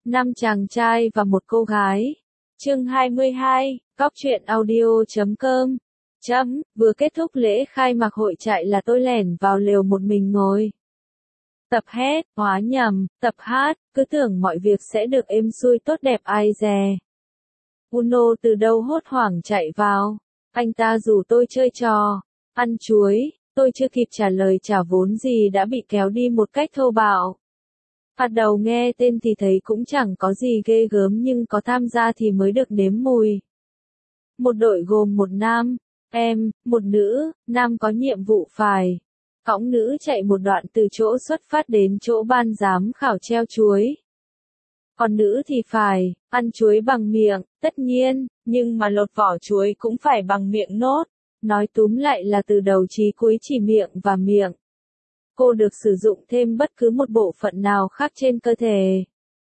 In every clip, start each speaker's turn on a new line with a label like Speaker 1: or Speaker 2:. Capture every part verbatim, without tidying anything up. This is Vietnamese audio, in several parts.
Speaker 1: Năm chàng trai và một cô gái. Chương hai mươi hai, Cóc truyện audio chấm com. Chấm, vừa kết thúc lễ khai mạc hội trại là tôi lẻn vào lều một mình ngồi. Tập hét, hóa nhầm, tập hát, cứ tưởng mọi việc sẽ được êm xuôi tốt đẹp ai dè. Uno từ đâu hốt hoảng chạy vào. Anh ta rủ tôi chơi trò, ăn chuối, tôi chưa kịp trả lời trả vốn gì đã bị kéo đi một cách thô bạo. Bắt đầu nghe tên thì thấy cũng chẳng có gì ghê gớm nhưng có tham gia thì mới được nếm mùi. Một đội gồm một nam, em, một nữ, nam có nhiệm vụ phải cõng nữ chạy một đoạn từ chỗ xuất phát đến chỗ ban giám khảo treo chuối. Còn nữ thì phải ăn chuối bằng miệng, tất nhiên, nhưng mà lột vỏ chuối cũng phải bằng miệng nốt. Nói túm lại là từ đầu chí cuối chỉ miệng và miệng. Cô được sử dụng thêm bất cứ một bộ phận nào khác trên cơ thể.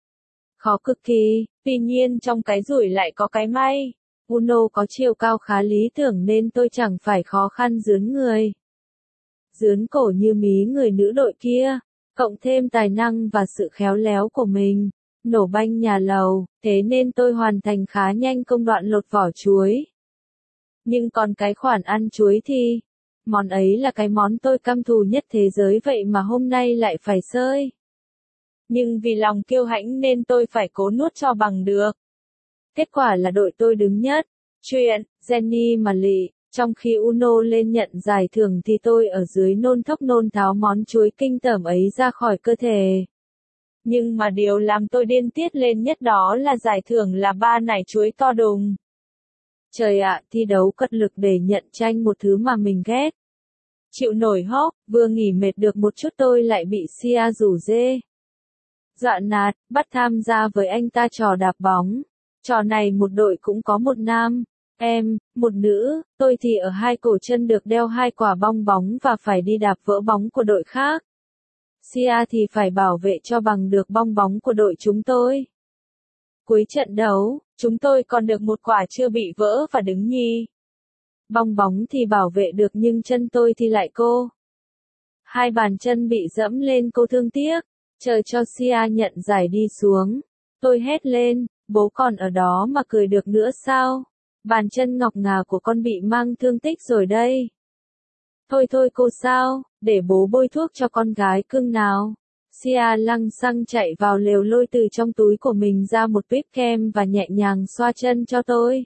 Speaker 1: Khó cực kỳ, tuy nhiên trong cái rủi lại có cái may. Uno có chiều cao khá lý tưởng nên tôi chẳng phải khó khăn dướn người. Dướn cổ như mí người nữ đội kia, cộng thêm tài năng và sự khéo léo của mình, nổ banh nhà lầu, thế nên tôi hoàn thành khá nhanh công đoạn lột vỏ chuối. Nhưng còn cái khoản ăn chuối thì, món ấy là cái món tôi căm thù nhất thế giới vậy mà hôm nay lại phải sơi. Nhưng vì lòng kiêu hãnh nên tôi phải cố nuốt cho bằng được. Kết quả là đội tôi đứng nhất. Chuyện, Jenny mà lị, trong khi Uno lên nhận giải thưởng thì tôi ở dưới nôn thốc nôn tháo món chuối kinh tởm ấy ra khỏi cơ thể. Nhưng mà điều làm tôi điên tiết lên nhất đó là giải thưởng là ba nải chuối to đùng. Trời ạ, thi đấu cật lực để nhận tranh một thứ mà mình ghét. Chịu nổi hốc, vừa nghỉ mệt được một chút tôi lại bị Sia rủ dê. Dọa nạt, bắt tham gia với anh ta trò đạp bóng. Trò này một đội cũng có một nam, em, một nữ, tôi thì ở hai cổ chân được đeo hai quả bong bóng và phải đi đạp vỡ bóng của đội khác. Sia thì phải bảo vệ cho bằng được bong bóng của đội chúng tôi. Cuối trận đấu, chúng tôi còn được một quả chưa bị vỡ và đứng nhì. Bong bóng thì bảo vệ được nhưng chân tôi thì lại cô. Hai bàn chân bị dẫm lên cô thương tiếc, chờ cho Sia nhận giải đi xuống. Tôi hét lên, bố còn ở đó mà cười được nữa sao? Bàn chân ngọc ngà của con bị mang thương tích rồi đây. Thôi thôi cô sao, để bố bôi thuốc cho con gái cưng nào. Sia lăng xăng chạy vào lều lôi từ trong túi của mình ra một tuyếp kem và nhẹ nhàng xoa chân cho tôi.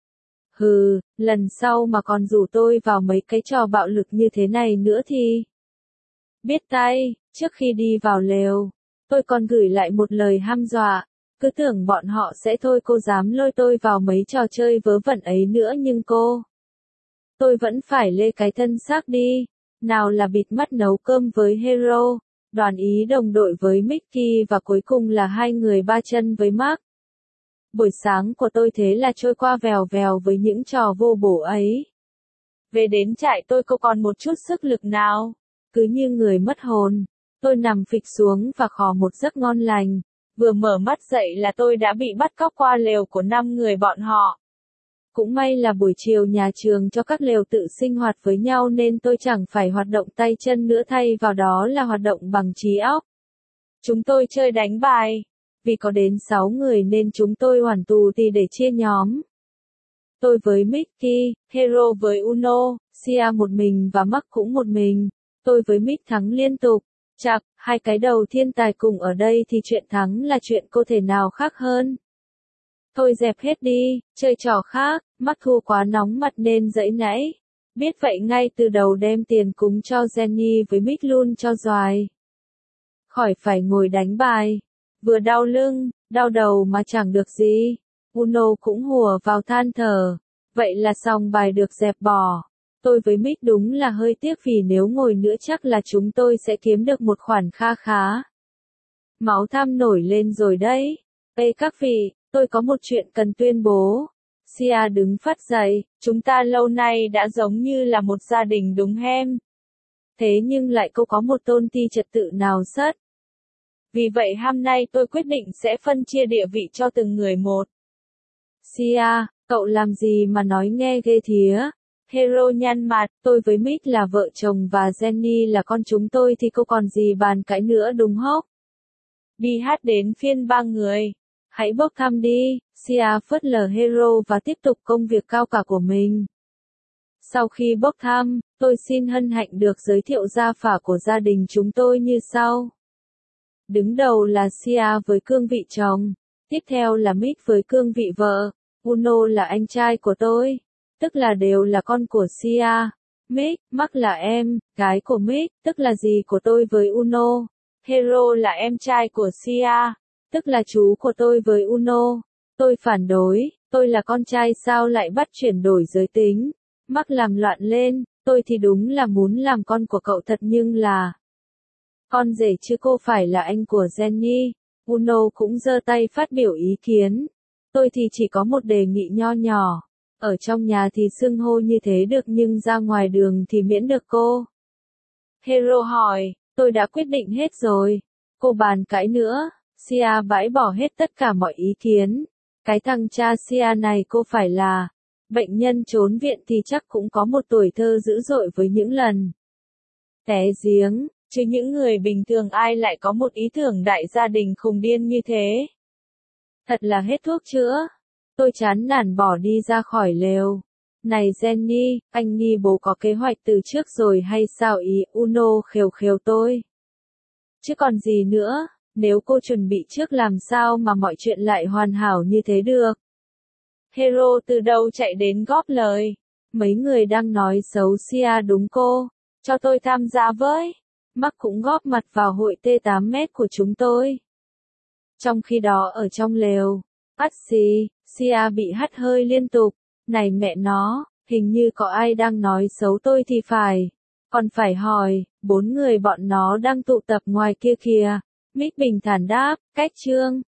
Speaker 1: Hừ, lần sau mà còn rủ tôi vào mấy cái trò bạo lực như thế này nữa thì... Biết tay, trước khi đi vào lều, tôi còn gửi lại một lời hăm dọa. Cứ tưởng bọn họ sẽ thôi cô dám lôi tôi vào mấy trò chơi vớ vẩn ấy nữa nhưng cô... Tôi vẫn phải lê cái thân xác đi. Nào là bịt mắt nấu cơm với Hero, đoàn ý đồng đội với Mickey và cuối cùng là hai người ba chân với Mark. Buổi sáng của tôi thế là trôi qua vèo vèo với những trò vô bổ ấy. Về đến trại tôi không còn một chút sức lực nào. Cứ như người mất hồn, tôi nằm phịch xuống và khò một giấc ngon lành. Vừa mở mắt dậy là tôi đã bị bắt cóc qua lều của năm người bọn họ. Cũng may là buổi chiều nhà trường cho các lều tự sinh hoạt với nhau nên tôi chẳng phải hoạt động tay chân nữa, thay vào đó là hoạt động bằng trí óc. Chúng tôi chơi đánh bài. Vì có đến sáu người nên chúng tôi hoàn tù thì để chia nhóm. Tôi với Mickey, Hero với Uno, Sia một mình và Mark cũng một mình. Tôi với Mick thắng liên tục. Chạc, hai cái đầu thiên tài cùng ở đây thì chuyện thắng là chuyện cô thể nào khác hơn. Thôi dẹp hết đi, chơi trò khác, Mark thua quá nóng mặt nên giãy nãy. Biết vậy ngay từ đầu đem tiền cúng cho Jenny với Mick luôn cho doài. Khỏi phải ngồi đánh bài. Vừa đau lưng, đau đầu mà chẳng được gì. Uno cũng hùa vào than thở. Vậy là xong bài được dẹp bỏ. Tôi với Mick đúng là hơi tiếc vì nếu ngồi nữa chắc là chúng tôi sẽ kiếm được một khoản kha khá. Máu tham nổi lên rồi đấy. Ê các vị, tôi có một chuyện cần tuyên bố. Sia đứng phát dậy, chúng ta lâu nay đã giống như là một gia đình đúng hem. Thế nhưng lại không có một tôn ti trật tự nào sất. Vì vậy hôm nay tôi quyết định sẽ phân chia địa vị cho từng người một. Sia, cậu làm gì mà nói nghe ghê thía? Hero nhăn mặt, tôi với Mick là vợ chồng và Jenny là con chúng tôi thì cô còn gì bàn cãi nữa đúng hốc? Đi hát đến phiên ba người. Hãy bốc thăm đi, Sia phớt lờ Hero và tiếp tục công việc cao cả của mình. Sau khi bốc thăm, tôi xin hân hạnh được giới thiệu gia phả của gia đình chúng tôi như sau. Đứng đầu là Sia với cương vị chồng, tiếp theo là Mick với cương vị vợ, Uno là anh trai của tôi, tức là đều là con của Sia. Mick, Mark là em, gái của Mick, tức là dì của tôi với Uno. Hero là em trai của Sia, tức là chú của tôi với Uno. Tôi phản đối, tôi là con trai sao lại bắt chuyển đổi giới tính. Mark làm loạn lên, tôi thì đúng là muốn làm con của cậu thật nhưng là con rể chứ cô phải là anh của Jenny. Uno cũng giơ tay phát biểu ý kiến. Tôi thì chỉ có một đề nghị nho nhỏ. Ở trong nhà thì xưng hô như thế được nhưng ra ngoài đường thì miễn được cô. Hero hỏi, tôi đã quyết định hết rồi. Cô bàn cãi nữa. Sia bãi bỏ hết tất cả mọi ý kiến. Cái thằng cha Sia này cô phải là bệnh nhân trốn viện thì chắc cũng có một tuổi thơ dữ dội với những lần té giếng, chứ những người bình thường ai lại có một ý tưởng đại gia đình khùng điên như thế. Thật là hết thuốc chữa. Tôi chán nản bỏ đi ra khỏi lều. Này Jenny, anh nghi bố có kế hoạch từ trước rồi hay sao ý? Uno khều khều tôi. Chứ còn gì nữa, nếu cô chuẩn bị trước làm sao mà mọi chuyện lại hoàn hảo như thế được. Hero từ đâu chạy đến góp lời. Mấy người đang nói xấu Sia đúng cô. Cho tôi tham gia với. Mark cũng góp mặt vào hội T tám mét của chúng tôi. Trong khi đó ở trong lều, Patsy, Sia bị hắt hơi liên tục. Này mẹ nó, hình như có ai đang nói xấu tôi thì phải. Còn phải hỏi, bốn người bọn nó đang tụ tập ngoài kia kìa. Mick bình thản đáp, cách chương.